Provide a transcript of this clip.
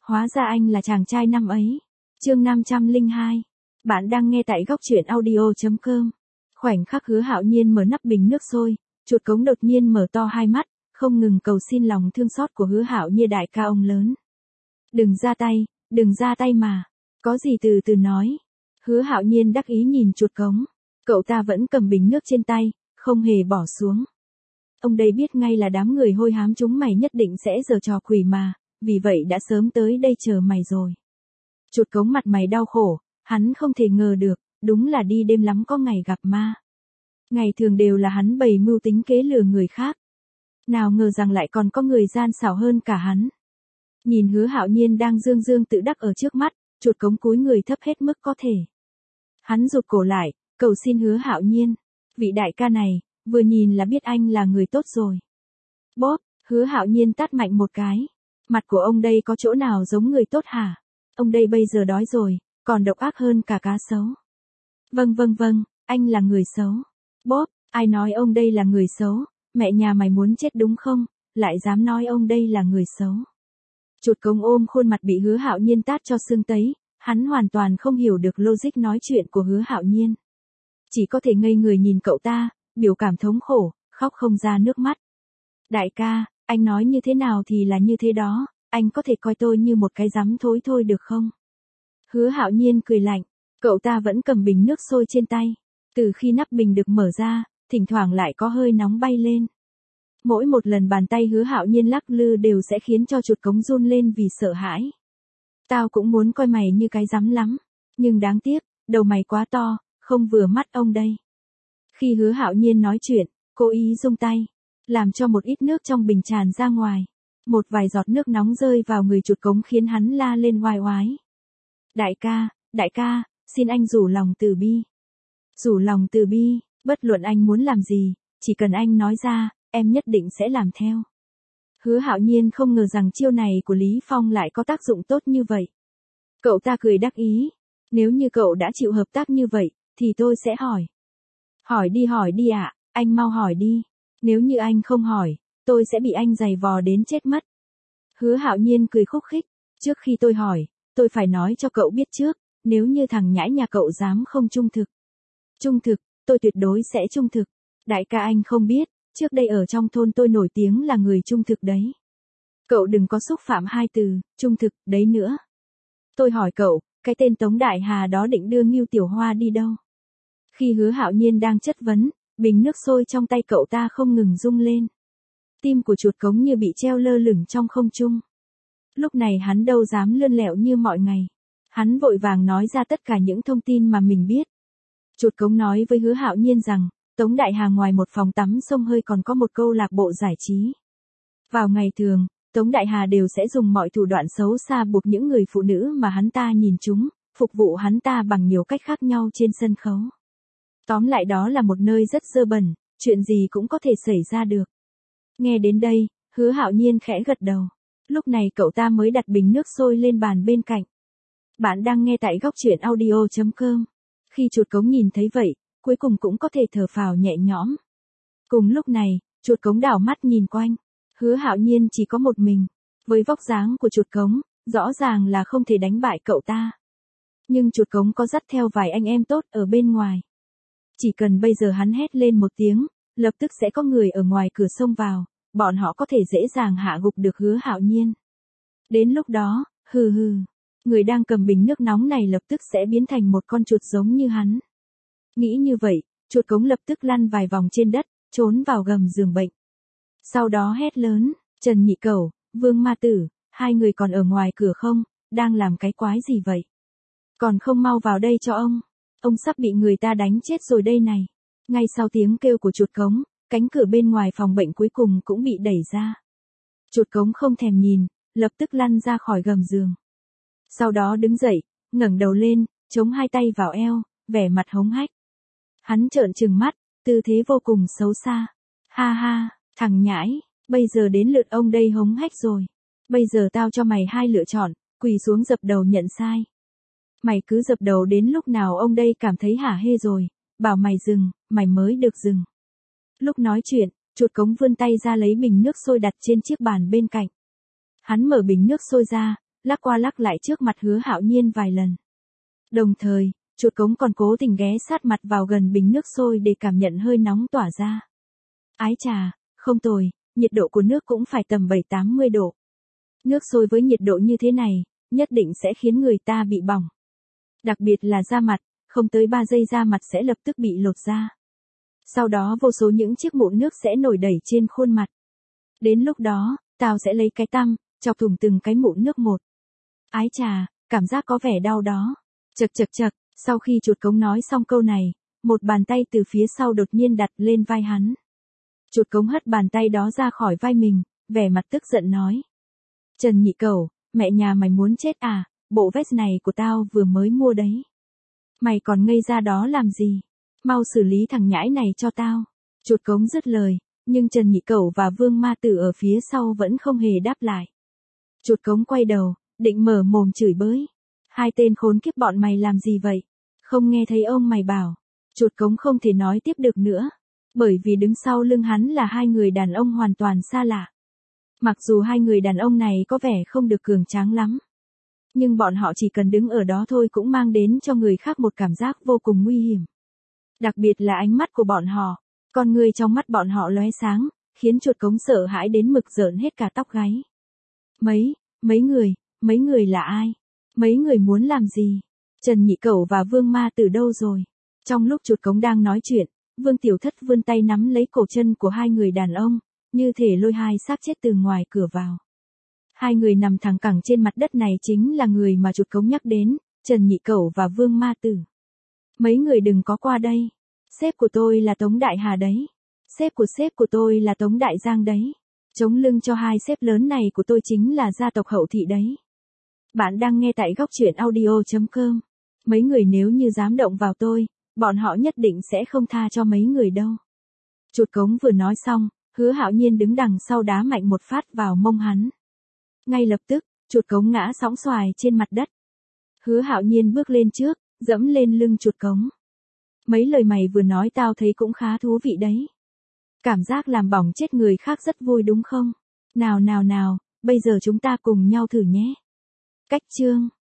Hóa ra anh là chàng trai năm ấy. Chương 502. Bạn đang nghe tại góc truyện audio.com. Khoảnh khắc Hứa Hạo Nhiên mở nắp bình nước sôi, chuột cống đột nhiên mở to hai mắt, không ngừng cầu xin lòng thương xót của Hứa Hạo Nhiên đại ca ông lớn. Đừng ra tay mà. Có gì từ từ nói. Hứa Hạo Nhiên đắc ý nhìn chuột cống. Cậu ta vẫn cầm bình nước trên tay, không hề bỏ xuống. Ông đây biết ngay là đám người hôi hám chúng mày nhất định sẽ giở trò quỷ mà, vì vậy đã sớm tới đây chờ mày rồi. Chuột cống mặt mày đau khổ, hắn không thể ngờ được, đúng là đi đêm lắm có ngày gặp ma. Ngày thường đều là hắn bày mưu tính kế lừa người khác. Nào ngờ rằng lại còn có người gian xảo hơn cả hắn. Nhìn Hứa Hạo Nhiên đang dương dương tự đắc ở trước mắt, chuột cống cúi người thấp hết mức có thể. Hắn rụt cổ lại, cầu xin Hứa Hạo Nhiên. Vị đại ca này, vừa nhìn là biết anh là người tốt rồi. Bóp, Hứa Hạo Nhiên tát mạnh một cái. Mặt của ông đây có chỗ nào giống người tốt hả? Ông đây bây giờ đói rồi, còn độc ác hơn cả cá sấu. Vâng, anh là người xấu. Bóp, ai nói ông đây là người xấu? Mẹ nhà mày muốn chết đúng không? Lại dám nói ông đây là người xấu. Chuột cống ôm khuôn mặt bị Hứa Hạo Nhiên tát cho sưng tấy, hắn hoàn toàn không hiểu được logic nói chuyện của Hứa Hạo Nhiên. Chỉ có thể ngây người nhìn cậu ta, biểu cảm thống khổ, khóc không ra nước mắt. Đại ca, anh nói như thế nào thì là như thế đó, anh có thể coi tôi như một cái rắm thối thôi được không? Hứa Hạo Nhiên cười lạnh, cậu ta vẫn cầm bình nước sôi trên tay. Từ khi nắp bình được mở ra, thỉnh thoảng lại có hơi nóng bay lên. Mỗi một lần bàn tay Hứa Hạo Nhiên lắc lư đều sẽ khiến cho chuột cống run lên vì sợ hãi. Tao cũng muốn coi mày như cái rắm lắm, nhưng đáng tiếc, đầu mày quá to, không vừa mắt ông đây. Khi Hứa Hạo Nhiên nói chuyện, cố ý rung tay, làm cho một ít nước trong bình tràn ra ngoài. Một vài giọt nước nóng rơi vào người chuột cống khiến hắn la lên oai oái. Đại ca, xin anh rủ lòng từ bi. Rủ lòng từ bi, bất luận anh muốn làm gì, chỉ cần anh nói ra, em nhất định sẽ làm theo. Hứa Hạo Nhiên không ngờ rằng chiêu này của Lý Phong lại có tác dụng tốt như vậy. Cậu ta cười đắc ý. Nếu như cậu đã chịu hợp tác như vậy, thì tôi sẽ hỏi. Hỏi đi ạ, anh mau hỏi đi. Nếu như anh không hỏi, tôi sẽ bị anh giày vò đến chết mất. Hứa Hạo Nhiên cười khúc khích. Trước khi tôi hỏi, tôi phải nói cho cậu biết trước, nếu như thằng nhãi nhà cậu dám không trung thực. Trung thực, tôi tuyệt đối sẽ trung thực. Đại ca anh không biết, trước đây ở trong thôn tôi nổi tiếng là người trung thực đấy. Cậu đừng có xúc phạm hai từ, trung thực, đấy nữa. Tôi hỏi cậu, cái tên Tống Đại Hà đó định đưa Ngưu Tiểu Hoa đi đâu? Khi Hứa Hạo Nhiên đang chất vấn, bình nước sôi trong tay cậu ta không ngừng rung lên. Tim của chuột cống như bị treo lơ lửng trong không trung. Lúc này hắn đâu dám lươn lẹo như mọi ngày. Hắn vội vàng nói ra tất cả những thông tin mà mình biết. Chuột cống nói với Hứa Hạo Nhiên rằng, Tống Đại Hà ngoài một phòng tắm xông hơi còn có một câu lạc bộ giải trí. Vào ngày thường, Tống Đại Hà đều sẽ dùng mọi thủ đoạn xấu xa buộc những người phụ nữ mà hắn ta nhìn chúng, phục vụ hắn ta bằng nhiều cách khác nhau trên sân khấu. Tóm lại đó là một nơi rất dơ bẩn, chuyện gì cũng có thể xảy ra được. Nghe đến đây, Hứa Hạo Nhiên khẽ gật đầu. Lúc này cậu ta mới đặt bình nước sôi lên bàn bên cạnh. Bạn đang nghe tại góc truyện audio.com. Khi chuột cống nhìn thấy vậy, cuối cùng cũng có thể thở phào nhẹ nhõm. Cùng lúc này, chuột cống đảo mắt nhìn quanh. Hứa Hạo Nhiên chỉ có một mình. Với vóc dáng của chuột cống, rõ ràng là không thể đánh bại cậu ta. Nhưng chuột cống có dắt theo vài anh em tốt ở bên ngoài. Chỉ cần bây giờ hắn hét lên một tiếng, lập tức sẽ có người ở ngoài cửa xông vào, bọn họ có thể dễ dàng hạ gục được Hứa Hạo Nhiên. Đến lúc đó, người đang cầm bình nước nóng này lập tức sẽ biến thành một con chuột giống như hắn. Nghĩ như vậy, chuột cống lập tức lăn vài vòng trên đất, trốn vào gầm giường bệnh. Sau đó hét lớn, Trần Nhị Cẩu, Vương Ma Tử, hai người còn ở ngoài cửa không, đang làm cái quái gì vậy? Còn không mau vào đây cho ông sắp bị người ta đánh chết rồi đây này. Ngay sau tiếng kêu của chuột cống, cánh cửa bên ngoài phòng bệnh cuối cùng cũng bị đẩy ra. Chuột cống không thèm nhìn, lập tức lăn ra khỏi gầm giường. Sau đó đứng dậy, ngẩng đầu lên, chống hai tay vào eo, vẻ mặt hống hách. Hắn trợn trừng mắt, tư thế vô cùng xấu xa. Ha, thằng nhãi, bây giờ đến lượt ông đây hống hách rồi. Bây giờ tao cho mày hai lựa chọn, quỳ xuống dập đầu nhận sai. Mày cứ dập đầu đến lúc nào ông đây cảm thấy hả hê rồi, bảo mày dừng, mày mới được dừng. Lúc nói chuyện, chuột cống vươn tay ra lấy bình nước sôi đặt trên chiếc bàn bên cạnh. Hắn mở bình nước sôi ra, lắc qua lắc lại trước mặt Hứa Hạo Nhiên vài lần. Đồng thời, chuột cống còn cố tình ghé sát mặt vào gần bình nước sôi để cảm nhận hơi nóng tỏa ra. Ái chà, không tồi, nhiệt độ của nước cũng phải tầm 7-80 độ. Nước sôi với nhiệt độ như thế này, nhất định sẽ khiến người ta bị bỏng. Đặc biệt là da mặt, không tới 3 giây da mặt sẽ lập tức bị lột da. Sau đó vô số những chiếc mụn nước sẽ nổi đầy trên khuôn mặt. Đến lúc đó, tao sẽ lấy cái tăm, chọc thủng từng cái mụn nước một. Ái chà, cảm giác có vẻ đau đó. Chậc chậc chậc, sau khi chuột cống nói xong câu này, một bàn tay từ phía sau đột nhiên đặt lên vai hắn. Chuột cống hất bàn tay đó ra khỏi vai mình, vẻ mặt tức giận nói. Trần Nhị Cẩu, mẹ nhà mày muốn chết à, bộ vest này của tao vừa mới mua đấy. Mày còn ngây ra đó làm gì? Mau xử lý thằng nhãi này cho tao. Chuột cống dứt lời, nhưng Trần Nhị Cẩu và Vương Ma Tử ở phía sau vẫn không hề đáp lại. Chuột cống quay đầu, định mở mồm chửi bới. Hai tên khốn kiếp bọn mày làm gì vậy? Không nghe thấy ông mày bảo. Chuột cống không thể nói tiếp được nữa. Bởi vì đứng sau lưng hắn là hai người đàn ông hoàn toàn xa lạ. Mặc dù hai người đàn ông này có vẻ không được cường tráng lắm. Nhưng bọn họ chỉ cần đứng ở đó thôi cũng mang đến cho người khác một cảm giác vô cùng nguy hiểm. Đặc biệt là ánh mắt của bọn họ. Con người trong mắt bọn họ lóe sáng, khiến chuột cống sợ hãi đến mực rợn hết cả tóc gáy. Mấy người là ai? Mấy người muốn làm gì? Trần Nhị Cẩu và Vương Ma Tử đâu rồi? Trong lúc chuột cống đang nói chuyện, Vương Tiểu Thất vươn tay nắm lấy cổ chân của hai người đàn ông, như thể lôi hai xác chết từ ngoài cửa vào. Hai người nằm thẳng cẳng trên mặt đất này chính là người mà chuột cống nhắc đến, Trần Nhị Cẩu và Vương Ma Tử. Mấy người đừng có qua đây. Sếp của tôi là Tống Đại Hà đấy. Sếp của tôi là Tống Đại Giang đấy. Chống lưng cho hai sếp lớn này của tôi chính là gia tộc Hậu Thị đấy. Bạn đang nghe tại góc truyện audio.com. Mấy người nếu như dám động vào tôi, bọn họ nhất định sẽ không tha cho mấy người đâu. Chuột cống vừa nói xong, Hứa Hạo Nhiên đứng đằng sau đá mạnh một phát vào mông hắn. Ngay lập tức, chuột cống ngã sóng xoài trên mặt đất. Hứa Hạo Nhiên bước lên trước, dẫm lên lưng chuột cống. Mấy lời mày vừa nói tao thấy cũng khá thú vị đấy. Cảm giác làm bỏng chết người khác rất vui đúng không? Nào, bây giờ chúng ta cùng nhau thử nhé. Cách chương